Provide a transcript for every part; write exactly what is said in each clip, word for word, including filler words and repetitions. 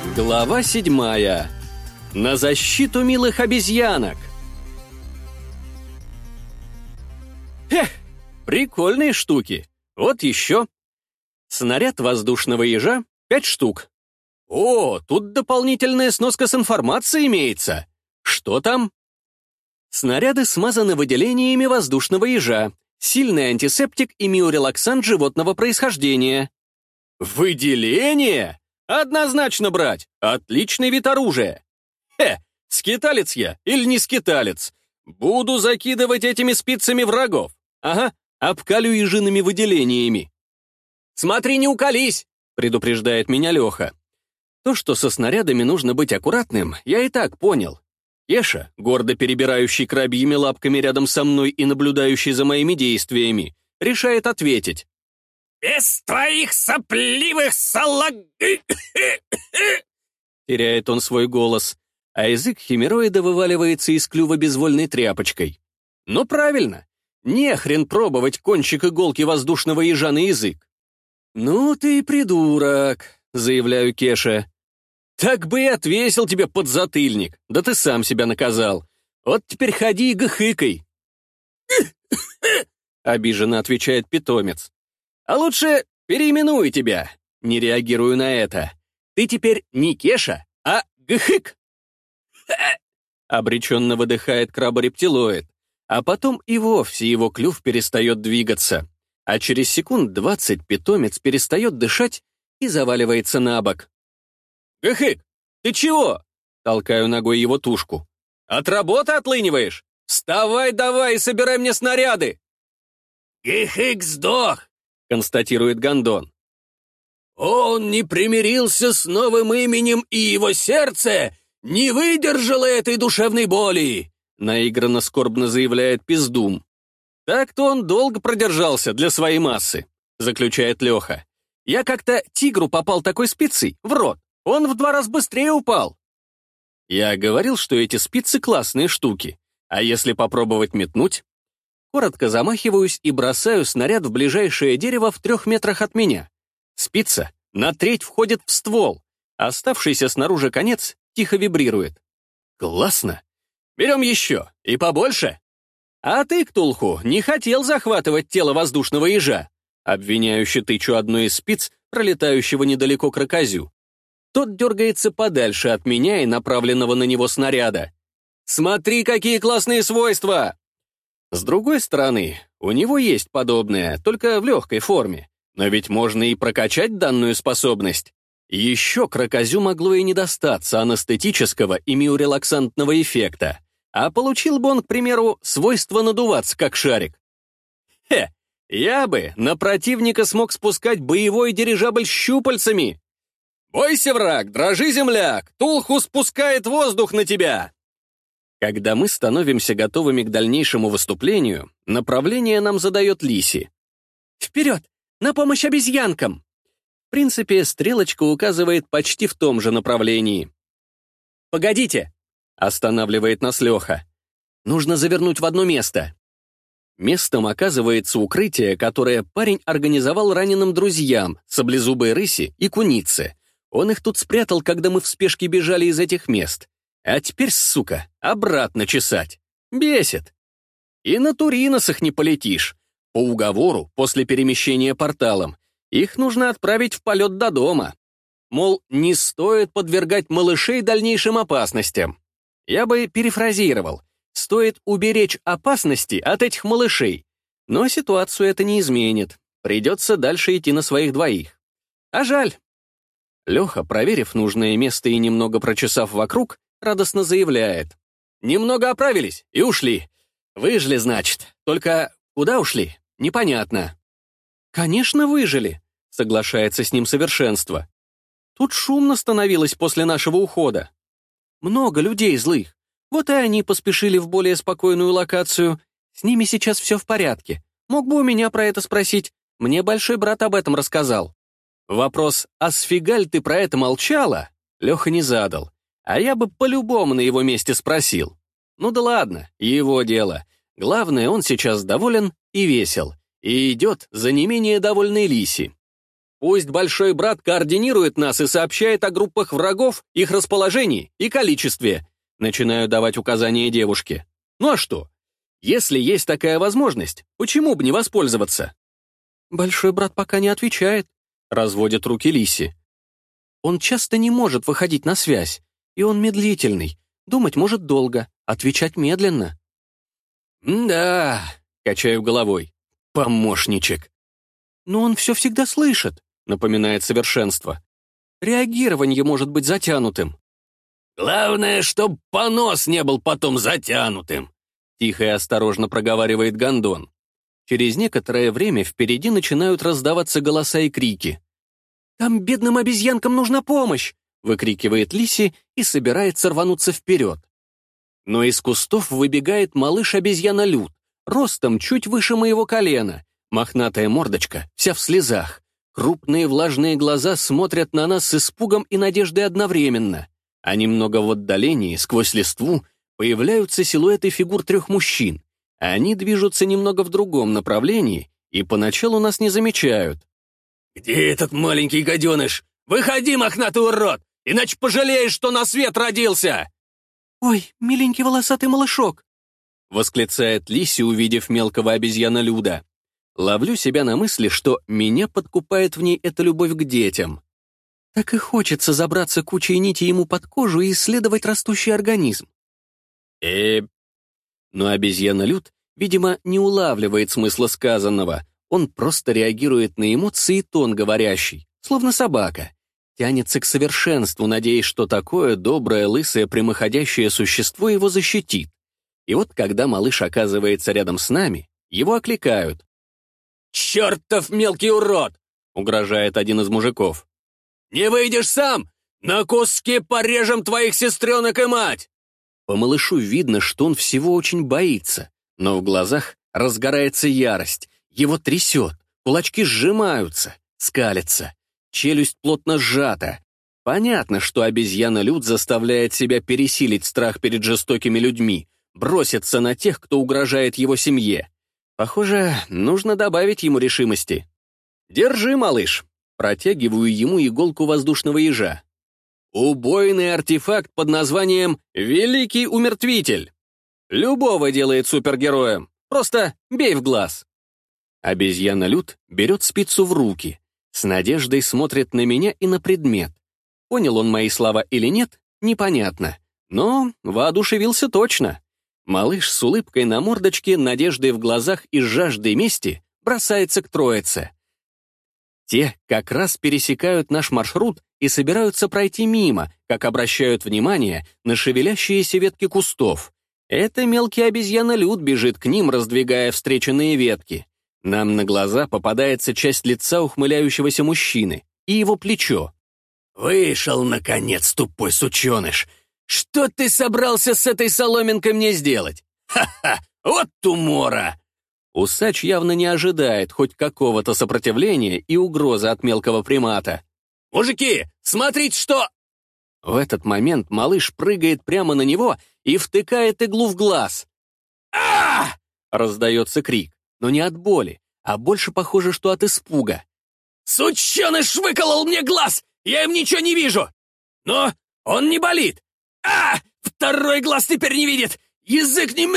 Глава седьмая. На защиту милых обезьянок. Эх, прикольные штуки. Вот еще. Снаряд воздушного ежа — пять штук. О, тут дополнительная сноска с информацией имеется. Что там? Снаряды смазаны выделениями воздушного ежа. Сильный антисептик и миорелаксант животного происхождения. Выделение? Однозначно брать. Отличный вид оружия. Хе, скиталец я или не скиталец? Буду закидывать этими спицами врагов. Ага, обкалю ежиными выделениями. «Смотри, не уколись!» — предупреждает меня Леха. То, что со снарядами нужно быть аккуратным, я и так понял. Кеша, гордо перебирающий крабьими лапками рядом со мной и наблюдающий за моими действиями, решает ответить. «Без твоих сопливых салаг...» Теряет он свой голос, а язык химероида вываливается из клюва безвольной тряпочкой. Ну правильно, не хрен пробовать кончик иголки воздушного ежа на язык. «Ну ты и придурок», — заявляю Кеша. «Так бы и отвесил тебе подзатыльник, да ты сам себя наказал. Вот теперь ходи и гыхыкай». Обиженно отвечает питомец. «А лучше переименую тебя». Не реагирую на это. «Ты теперь не Кеша, а гыхык». Обреченно выдыхает краборептилоид, а потом и вовсе его клюв перестает двигаться. А через секунд двадцать питомец перестает дышать и заваливается на бок. «Гыхык, ты чего?» — толкаю ногой его тушку. «От работы отлыниваешь? Вставай давай и собирай мне снаряды!» «Гыхык сдох!» — констатирует Гондон. «Он не примирился с новым именем, и его сердце не выдержало этой душевной боли!» — наигранно скорбно заявляет Пиздум. «Так-то он долго продержался для своей массы», — заключает Леха. «Я как-то тигру попал такой спицей в рот. Он в два раза быстрее упал». Я говорил, что эти спицы классные штуки. А если попробовать метнуть? Коротко замахиваюсь и бросаю снаряд в ближайшее дерево в трех метрах от меня. Спица на треть входит в ствол. Оставшийся снаружи конец тихо вибрирует. Классно. Берем еще. И побольше. А ты, Ктулху, не хотел захватывать тело воздушного ежа. Обвиняюще тычу одной из спиц, пролетающего недалеко крокозю. Тот дергается подальше от меня и направленного на него снаряда. «Смотри, какие классные свойства!» С другой стороны, у него есть подобное, только в легкой форме. Но ведь можно и прокачать данную способность. Еще крокозю могло и не достаться анестетического и миорелаксантного эффекта. А получил бы он, к примеру, свойство надуваться, как шарик. Хе, я бы на противника смог спускать боевой дирижабль щупальцами. «Бойся, враг, дрожи, земляк! Ктулху спускает воздух на тебя!» Когда мы становимся готовыми к дальнейшему выступлению, направление нам задает Лиси. «Вперед! На помощь обезьянкам!» В принципе, стрелочка указывает почти в том же направлении. «Погодите!» — останавливает нас Леха. «Нужно завернуть в одно место». Местом оказывается укрытие, которое парень организовал раненым друзьям, саблезубой рыси и кунице. Он их тут спрятал, когда мы в спешке бежали из этих мест. А теперь, сука, обратно чесать. Бесит. И на Туриносах не полетишь. По уговору, после перемещения порталом, их нужно отправить в полет до дома. Мол, не стоит подвергать малышей дальнейшим опасностям. Я бы перефразировал. Стоит уберечь опасности от этих малышей. Но ситуацию это не изменит. Придется дальше идти на своих двоих. А жаль. Леха, проверив нужное место и немного прочесав вокруг, радостно заявляет. «Немного оправились и ушли. Выжили, значит. Только куда ушли? Непонятно». «Конечно, выжили», — соглашается с ним совершенство. «Тут шумно становилось после нашего ухода. Много людей злых. Вот и они поспешили в более спокойную локацию. С ними сейчас все в порядке. Мог бы у меня про это спросить. Мне большой брат об этом рассказал». Вопрос «А сфигаль ты про это молчала?» Леха не задал, а я бы по-любому на его месте спросил. Ну да ладно, его дело. Главное, он сейчас доволен и весел, и идет за не менее довольной Лиси. Пусть большой брат координирует нас и сообщает о группах врагов, их расположении и количестве. Начинаю давать указания девушке. Ну а что? Если есть такая возможность, почему бы не воспользоваться? Большой брат пока не отвечает, разводит руки Лиси. Он часто не может выходить на связь, и он медлительный. Думать может долго, отвечать медленно. «Да», — качаю головой, — «помощничек». «Но он все всегда слышит», — напоминает совершенство. «Реагирование может быть затянутым». «Главное, чтоб понос не был потом затянутым», — тихо и осторожно проговаривает Гондон. Через некоторое время впереди начинают раздаваться голоса и крики. «Там бедным обезьянкам нужна помощь!» — выкрикивает Лиси и собирается рвануться вперед. Но из кустов выбегает малыш-обезьяна Люд, ростом чуть выше моего колена, мохнатая мордочка, вся в слезах. Крупные влажные глаза смотрят на нас с испугом и надеждой одновременно, а немного в отдалении, сквозь листву, появляются силуэты фигур трех мужчин. Они движутся немного в другом направлении и поначалу нас не замечают. «Где этот маленький гаденыш? Выходи, мохнатый урод, иначе пожалеешь, что на свет родился!» «Ой, миленький волосатый малышок!» — восклицает Лиси, увидев мелкого обезьяна-люда. Ловлю себя на мысли, что меня подкупает в ней эта любовь к детям. Так и хочется забраться кучей нитей ему под кожу и исследовать растущий организм. э Но обезьяна-люд, видимо, не улавливает смысла сказанного. Он просто реагирует на эмоции и тон говорящий, словно собака. Тянется к совершенству, надеясь, что такое доброе, лысое, прямоходящее существо его защитит. И вот когда малыш оказывается рядом с нами, его окликают. «Чертов мелкий урод!» — угрожает один из мужиков. «Не выйдешь сам? На куски порежем твоих сестренок и мать!» По малышу видно, что он всего очень боится, но в глазах разгорается ярость, его трясет, кулачки сжимаются, скалятся, челюсть плотно сжата. Понятно, что обезьяна-люд заставляет себя пересилить страх перед жестокими людьми, броситься на тех, кто угрожает его семье. Похоже, нужно добавить ему решимости. «Держи, малыш!» Протягиваю ему иголку воздушного ежа. Убойный артефакт под названием «Великий умертвитель». Любого делает супергероем, просто бей в глаз. Обезьяна-люд берет спицу в руки, с надеждой смотрит на меня и на предмет. Понял он мои слова или нет, непонятно, но воодушевился точно. Малыш с улыбкой на мордочке, надеждой в глазах и жаждой мести бросается к троице. Те как раз пересекают наш маршрут и собираются пройти мимо, как обращают внимание на шевелящиеся ветки кустов. Это мелкий обезьяна-люд бежит к ним, раздвигая встреченные ветки. Нам на глаза попадается часть лица ухмыляющегося мужчины и его плечо. «Вышел, наконец, тупой сученыш! Что ты собрался с этой соломинкой мне сделать? Ха-ха! Вот умора!» Усач явно не ожидает хоть какого-то сопротивления и угрозы от мелкого примата. «Мужики, смотрите, что...» В этот момент малыш прыгает прямо на него и втыкает иглу в глаз. а Раздается крик, но не от боли, а больше похоже, что от испуга. «Сученыш выколол мне глаз! Я им ничего не вижу! Но он не болит! А! Второй глаз теперь не видит! Язык не...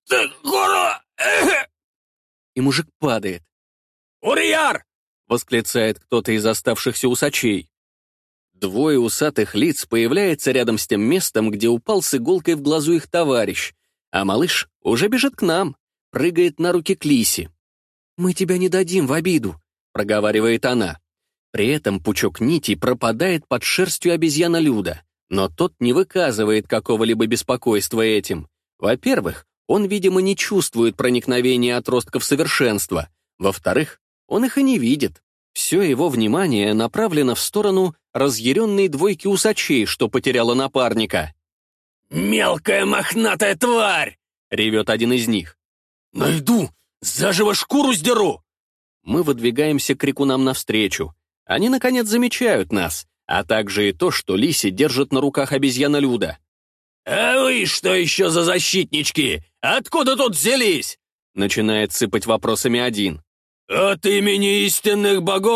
И мужик падает. «Урияр!» — восклицает кто-то из оставшихся усачей. Двое усатых лиц появляется рядом с тем местом, где упал с иголкой в глазу их товарищ, а малыш уже бежит к нам, прыгает на руки к Лисе. «Мы тебя не дадим в обиду», — проговаривает она. При этом пучок нитей пропадает под шерстью обезьяна-люда, но тот не выказывает какого-либо беспокойства этим. Во-первых, он, видимо, не чувствует проникновения отростков совершенства. Во-вторых, он их и не видит. Все его внимание направлено в сторону разъяренной двойки усачей, что потеряла напарника. «Мелкая мохнатая тварь!» — ревет один из них. «Найду! Заживо шкуру сдеру!» Мы выдвигаемся к крикунам навстречу. Они, наконец, замечают нас, а также и то, что Лиси держит на руках обезьяна-люда. «А вы что еще за защитнички? Откуда тут взялись?» Начинает сыпать вопросами один. «От имени истинных богов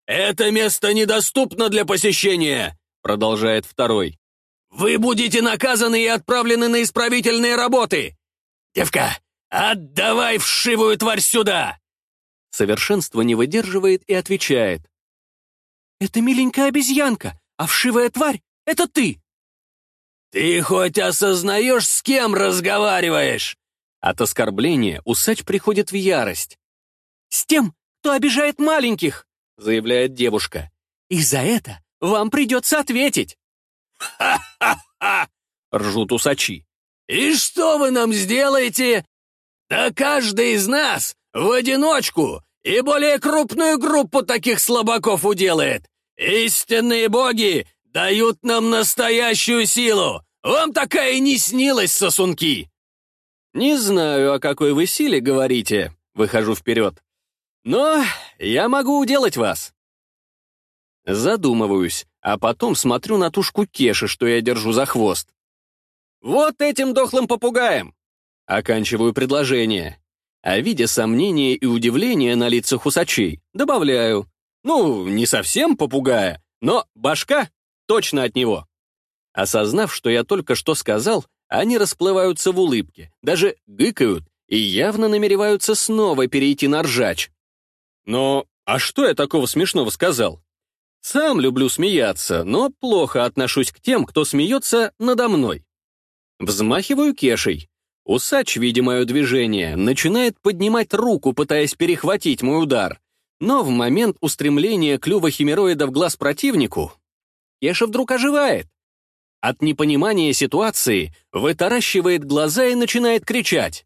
«Это место недоступно для посещения», — продолжает второй. «Вы будете наказаны и отправлены на исправительные работы. Девка, отдавай вшивую тварь сюда!» Совершенство не выдерживает и отвечает. «Это миленькая обезьянка, а вшивая тварь — это ты!» «Ты хоть осознаешь, с кем разговариваешь?» От оскорбления усач приходит в ярость. «С тем, кто обижает маленьких!» — заявляет девушка. «И за это вам придется ответить!» «Ха-ха-ха!» — ржут усачи. «И что вы нам сделаете? Да каждый из нас в одиночку и более крупную группу таких слабаков уделает. Истинные боги дают нам настоящую силу. Вам такая и не снилась, сосунки!» «Не знаю, о какой вы силе говорите», — выхожу вперед. «Но я могу уделать вас». Задумываюсь, а потом смотрю на тушку Кеши, что я держу за хвост. «Вот этим дохлым попугаем!» Оканчиваю предложение. А видя сомнения и удивление на лицах усачей, добавляю. Ну, не совсем попугая, но башка точно от него. Осознав, что я только что сказал, они расплываются в улыбке, даже гыкают и явно намереваются снова перейти на ржач. Но а что я такого смешного сказал? Сам люблю смеяться, но плохо отношусь к тем, кто смеется надо мной. Взмахиваю Кешей. Усач, видя мое движение, начинает поднимать руку, пытаясь перехватить мой удар. Но в момент устремления клюва химероида в глаз противнику Кеша вдруг оживает. От непонимания ситуации вытаращивает глаза и начинает кричать.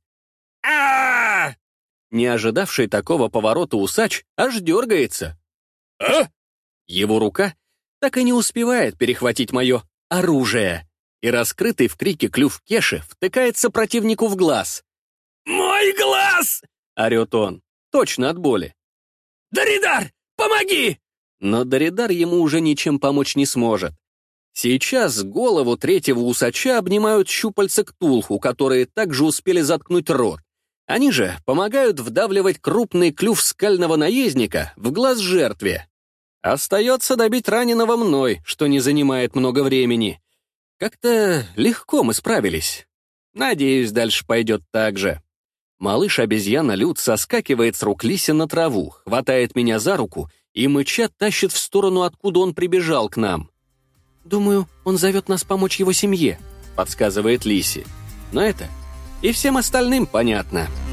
а Не ожидавший такого поворота усач аж дергается. «А?» Его рука так и не успевает перехватить мое оружие, и раскрытый в крике клюв Кеши втыкается противнику в глаз. «Мой глаз!» — орет он, точно от боли. «Даридар, помоги!» Но Даридар ему уже ничем помочь не сможет. Сейчас голову третьего усача обнимают щупальца Ктулху, которые также успели заткнуть рот. Они же помогают вдавливать крупный клюв скального наездника в глаз жертве. Остается добить раненого мной, что не занимает много времени. Как-то легко мы справились. Надеюсь, дальше пойдет так же. Малыш-обезьяна Люд соскакивает с рук Лиси на траву, хватает меня за руку и мыча тащит в сторону, откуда он прибежал к нам. «Думаю, он зовет нас помочь его семье», — подсказывает Лиси. Но это и всем остальным понятно.